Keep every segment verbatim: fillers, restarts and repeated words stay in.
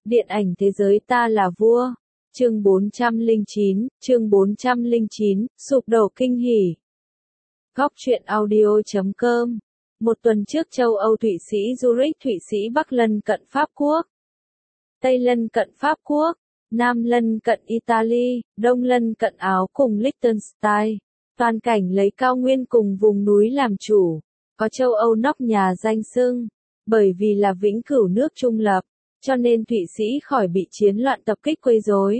Điện ảnh thế giới ta là vua. Chương bốn trăm lẻ chín, chương bốn trăm lẻ chín, sụp đổ kinh hỉ. Góc truyện audio chấm com. Một tuần trước châu Âu Thụy Sĩ Zurich Thụy Sĩ Bắc lân cận Pháp Quốc. Tây lân cận Pháp Quốc. Nam lân cận Italy, Đông lân cận Áo cùng Liechtenstein. Toàn cảnh lấy cao nguyên cùng vùng núi làm chủ. Có châu Âu nóc nhà danh xưng. Bởi vì là vĩnh cửu nước trung lập, cho nên Thụy Sĩ khỏi bị chiến loạn tập kích quấy rối.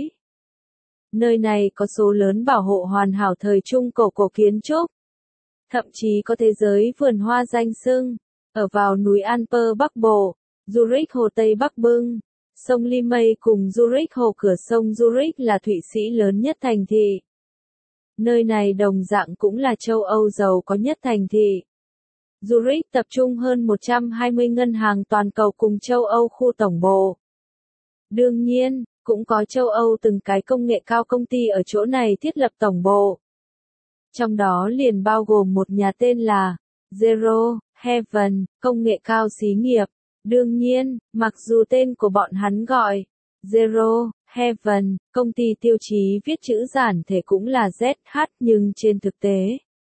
Nơi này có số lớn bảo hộ hoàn hảo thời Trung Cổ cổ kiến trúc. Thậm chí có thế giới vườn hoa danh xưng. Ở vào núi Alper Bắc Bộ, Zurich Hồ Tây Bắc Bưng, sông Limay cùng Zurich Hồ cửa sông Zurich là Thụy Sĩ lớn nhất thành thị. Nơi này đồng dạng cũng là châu Âu giàu có nhất thành thị. Zurich tập trung hơn một trăm hai mươi ngân hàng toàn cầu cùng châu Âu khu tổng bộ. Đương nhiên, cũng có châu Âu từng cái công nghệ cao công ty ở chỗ này thiết lập tổng bộ. Trong đó liền bao gồm một nhà tên là Zero Heaven, công nghệ cao xí nghiệp. Đương nhiên, mặc dù tên của bọn hắn gọi Zero Heaven, công ty tiêu chí viết chữ giản thể cũng là Z H, nhưng trên thực tế,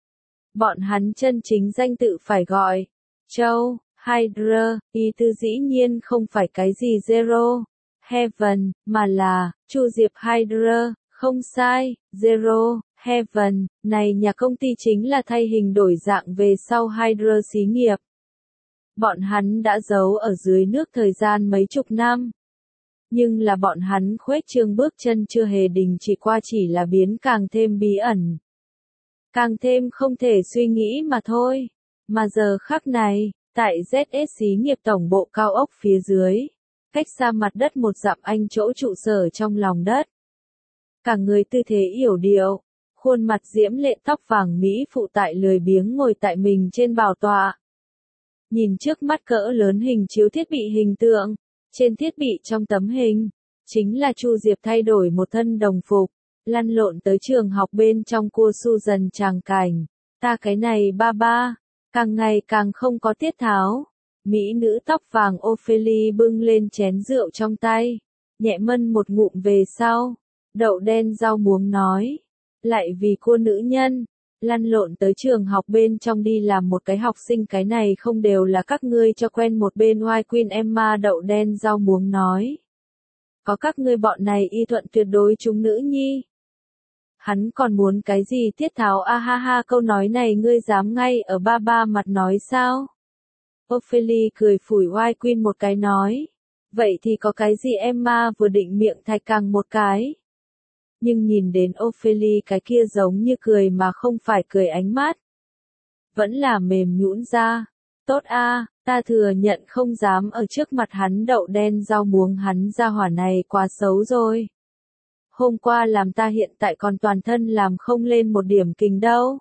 bọn hắn chân chính danh tự phải gọi Châu Hydra, ý tư dĩ nhiên không phải cái gì Zero Heaven, mà là Chu Diệp Hydra, không sai, Zero Heaven, này nhà công ty chính là thay hình đổi dạng về sau Hydra xí nghiệp. Bọn hắn đã giấu ở dưới nước thời gian mấy chục năm. Nhưng là bọn hắn khuếch trương bước chân chưa hề đình chỉ qua, chỉ là biến càng thêm bí ẩn. Càng thêm không thể suy nghĩ mà thôi. Mà giờ khắc này, tại Z S xí nghiệp tổng bộ cao ốc phía dưới, cách xa mặt đất một dặm anh chỗ trụ sở trong lòng đất. Cả người tư thế yểu điệu, khuôn mặt diễm lệ tóc vàng mỹ phụ tại lười biếng ngồi tại mình trên bảo tọa. Nhìn trước mắt cỡ lớn hình chiếu thiết bị hình tượng, trên thiết bị trong tấm hình, chính là Chu Diệp thay đổi một thân đồng phục, lăn lộn tới trường học bên trong cua su dần tràng cảnh. Ta cái này ba ba, càng ngày càng không có tiết tháo. Mỹ nữ tóc vàng Ophelia bưng lên chén rượu trong tay, nhẹ mân một ngụm về sau, đậu đen rau muống nói, lại vì cô nữ nhân, lăn lộn tới trường học bên trong đi làm một cái học sinh, cái này không đều là các ngươi cho quen một bên White Queen Emma, đậu đen rau muống nói. Có các ngươi bọn này y thuận tuyệt đối chúng nữ nhi. Hắn còn muốn cái gì tiết tháo, a ha ha, câu nói này ngươi dám ngay ở ba ba mặt nói sao? Ophelia cười phủi White Queen một cái nói. Vậy thì có cái gì, Emma vừa định miệng thạch càng một cái. Nhưng nhìn đến Ophelia cái kia giống như cười mà không phải cười ánh mắt. Vẫn là mềm nhũn ra. Tốt a, ta thừa nhận không dám ở trước mặt hắn đậu đen rau muống, hắn ra hỏa này quá xấu rồi. Hôm qua làm ta hiện tại còn toàn thân làm không lên một điểm kình đâu.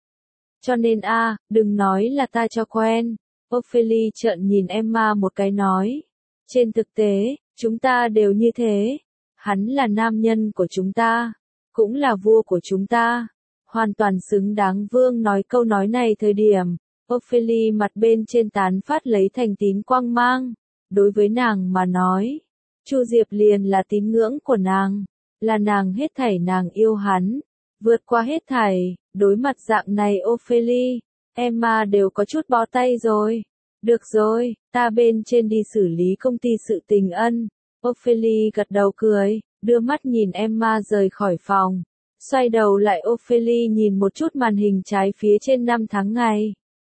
Cho nên a, đừng nói là ta cho quen. Ophelia trợn nhìn Emma một cái nói. Trên thực tế, chúng ta đều như thế. Hắn là nam nhân của chúng ta, cũng là vua của chúng ta. Hoàn toàn xứng đáng. Vương nói câu nói này thời điểm, Ophelia mặt bên trên tán phát lấy thành tín quang mang. Đối với nàng mà nói, Chu Diệp liền là tín ngưỡng của nàng, là nàng hết thảy, nàng yêu hắn, vượt qua hết thảy. Đối mặt dạng này Ophelia, Emma đều có chút bó tay rồi. Được rồi, ta bên trên đi xử lý công ty sự tình ân. Ophelia gật đầu cười, đưa mắt nhìn Emma rời khỏi phòng. Xoay đầu lại Ophelia nhìn một chút màn hình trái phía trên năm tháng ngày.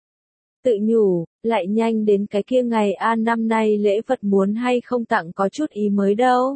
Tự nhủ, lại nhanh đến cái kia ngày a, năm nay lễ vật muốn hay không tặng có chút ý mới đâu.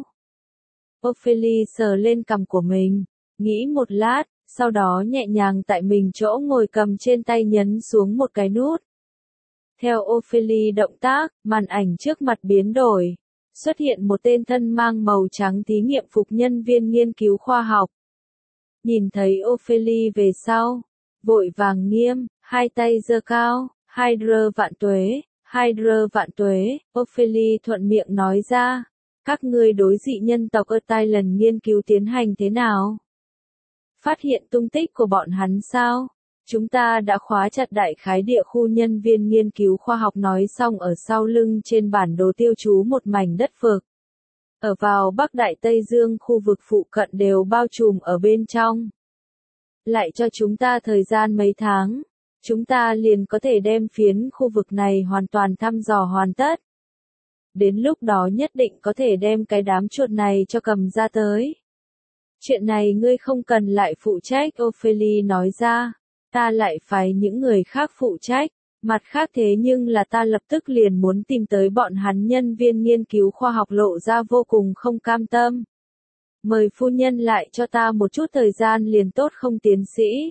Ophelia sờ lên cằm của mình, nghĩ một lát, sau đó nhẹ nhàng tại mình chỗ ngồi cầm trên tay nhấn xuống một cái nút. Theo Ophelia động tác, màn ảnh trước mặt biến đổi. Xuất hiện một tên thân mang màu trắng thí nghiệm phục nhân viên nghiên cứu khoa học. Nhìn thấy Ophelia về sau, vội vàng nghiêm, hai tay giơ cao, Hydra vạn tuế, Hydra vạn tuế. Ophelia thuận miệng nói ra, các ngươi đối dị nhân tộc ở Thailand nghiên cứu tiến hành thế nào? Phát hiện tung tích của bọn hắn sao? Chúng ta đã khóa chặt đại khái địa khu, nhân viên nghiên cứu khoa học nói xong ở sau lưng trên bản đồ tiêu chú một mảnh đất vực. ở vào Bắc Đại Tây Dương khu vực phụ cận đều bao trùm ở bên trong. Lại cho chúng ta thời gian mấy tháng, chúng ta liền có thể đem phiến khu vực này hoàn toàn thăm dò hoàn tất. Đến lúc đó nhất định có thể đem cái đám chuột này cho cầm ra tới. Chuyện này ngươi không cần lại phụ trách, Ophelia nói ra. Ta lại phái những người khác phụ trách. Mặt khác thế nhưng là ta lập tức liền muốn tìm tới bọn hắn, nhân viên nghiên cứu khoa học lộ ra vô cùng không cam tâm. Mời phu nhân lại cho ta một chút thời gian liền tốt không tiến sĩ.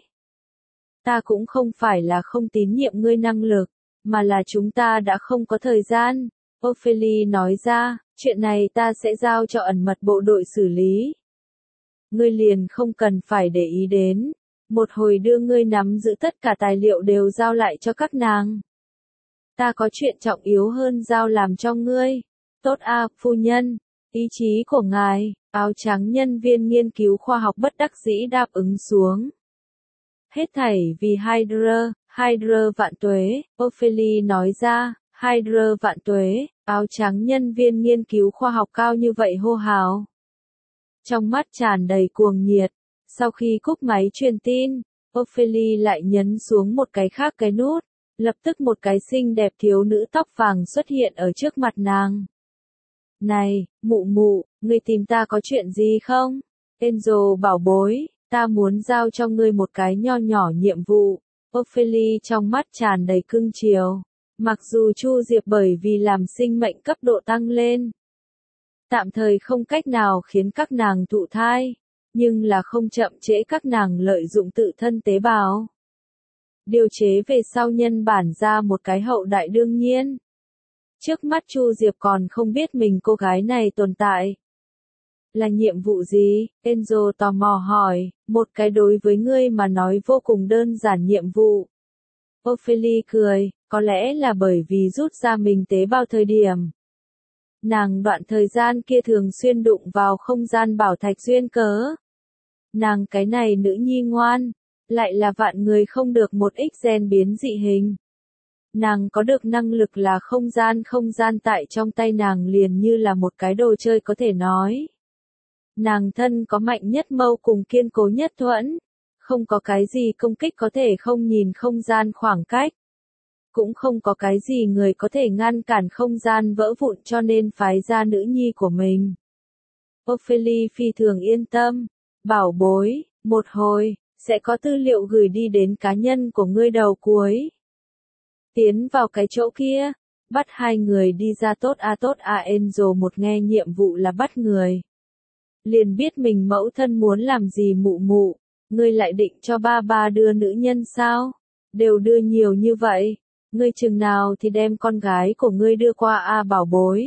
Ta cũng không phải là không tín nhiệm ngươi năng lực, mà là chúng ta đã không có thời gian. Ophelia nói ra, chuyện này ta sẽ giao cho ẩn mật bộ đội xử lý. Ngươi liền không cần phải để ý đến. Một hồi đưa ngươi nắm giữ tất cả tài liệu đều giao lại cho các nàng. Ta có chuyện trọng yếu hơn giao làm cho ngươi. Tốt a, phu nhân. Ý chí của ngài. Áo trắng nhân viên nghiên cứu khoa học bất đắc dĩ đáp ứng xuống. Hết thảy vì Hydra, Hydra vạn tuế, Ophelia nói ra, Hydra vạn tuế, áo trắng nhân viên nghiên cứu khoa học cao như vậy hô hào. Trong mắt tràn đầy cuồng nhiệt, sau khi cúp máy truyền tin, Ophelia lại nhấn xuống một cái khác cái nút, lập tức một cái xinh đẹp thiếu nữ tóc vàng xuất hiện ở trước mặt nàng. Này, mụ mụ, ngươi tìm ta có chuyện gì không? Angel bảo bối, ta muốn giao cho ngươi một cái nho nhỏ nhiệm vụ. Ophelia trong mắt tràn đầy cưng chiều. Mặc dù Chu Diệp bởi vì làm sinh mệnh cấp độ tăng lên, tạm thời không cách nào khiến các nàng thụ thai, nhưng là không chậm trễ các nàng lợi dụng tự thân tế bào. Điều chế về sau nhân bản ra một cái hậu đại đương nhiên. Trước mắt Chu Diệp còn không biết mình cô gái này tồn tại. Là nhiệm vụ gì? Angel tò mò hỏi, một cái đối với ngươi mà nói vô cùng đơn giản nhiệm vụ. Ophelia cười, có lẽ là bởi vì rút ra mình tế bào thời điểm. Nàng đoạn thời gian kia thường xuyên đụng vào không gian bảo thạch duyên cớ. Nàng cái này nữ nhi ngoan, lại là vạn người không được một ít gen biến dị hình. Nàng có được năng lực là không gian không gian tại trong tay nàng liền như là một cái đồ chơi có thể nói. Nàng thân có mạnh nhất mâu cùng kiên cố nhất thuẫn, không có cái gì công kích có thể không nhìn không gian khoảng cách. Cũng không có cái gì người có thể ngăn cản không gian vỡ vụn cho nên phái ra nữ nhi của mình. Ophelia phi thường yên tâm, bảo bối, một hồi, sẽ có tư liệu gửi đi đến cá nhân của ngươi đầu cuối. Tiến vào cái chỗ kia, bắt hai người đi ra tốt a tốt a Angel một nghe nhiệm vụ là bắt người. Liền biết mình mẫu thân muốn làm gì mụ mụ, ngươi lại định cho ba ba đưa nữ nhân sao? Đều đưa nhiều như vậy, ngươi chừng nào thì đem con gái của ngươi đưa qua a bảo bối.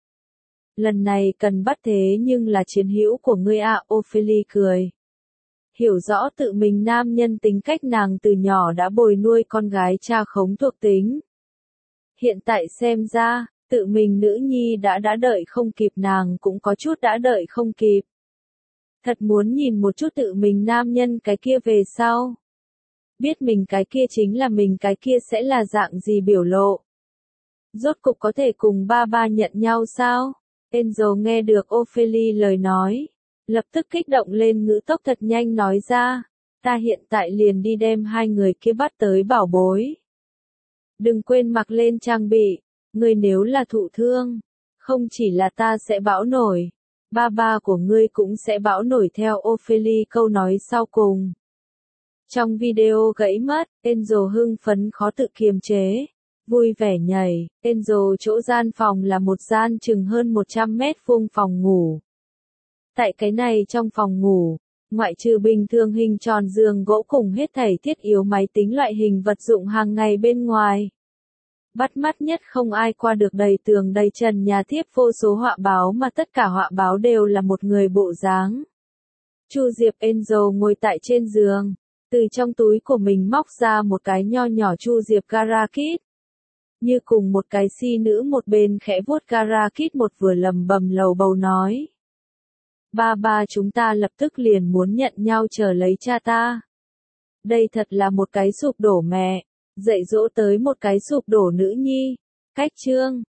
Lần này cần bắt thế nhưng là chiến hữu của ngươi a Ophelia cười. Hiểu rõ tự mình nam nhân tính cách nàng từ nhỏ đã bồi nuôi con gái cha khống thuộc tính. Hiện tại xem ra, tự mình nữ nhi đã đã đợi không kịp nàng cũng có chút đã đợi không kịp. Thật muốn nhìn một chút tự mình nam nhân cái kia về sau. Biết mình cái kia chính là mình cái kia sẽ là dạng gì biểu lộ. Rốt cục có thể cùng ba ba nhận nhau sao? Angel nghe được Ophelia lời nói. Lập tức kích động lên ngữ tốc thật nhanh nói ra. Ta hiện tại liền đi đem hai người kia bắt tới bảo bối. Đừng quên mặc lên trang bị. Ngươi nếu là thụ thương. Không chỉ là ta sẽ bão nổi. Ba ba của ngươi cũng sẽ bão nổi theo Ophelia câu nói sau cùng. Trong video gãy mất, Angel hưng phấn khó tự kiềm chế. Vui vẻ nhảy, Angel chỗ gian phòng là một gian chừng hơn một trăm mét vuông phòng ngủ. Tại cái này trong phòng ngủ, ngoại trừ bình thường hình tròn giường gỗ cùng hết thảy thiết yếu máy tính loại hình vật dụng hàng ngày bên ngoài. Bắt mắt nhất không ai qua được đầy tường đầy trần nhà thiếp vô số họa báo mà tất cả họa báo đều là một người bộ dáng. Chu Diệp Angel ngồi tại trên giường, từ trong túi của mình móc ra một cái nho nhỏ Chu Diệp Garakit. Như cùng một cái si nữ một bên khẽ vuốt Garakit một vừa lầm bầm lầu bầu nói. Ba ba chúng ta lập tức liền muốn nhận nhau chờ lấy cha ta. Đây thật là một cái sụp đổ mẹ, dạy dỗ tới một cái sụp đổ nữ nhi. Cách chương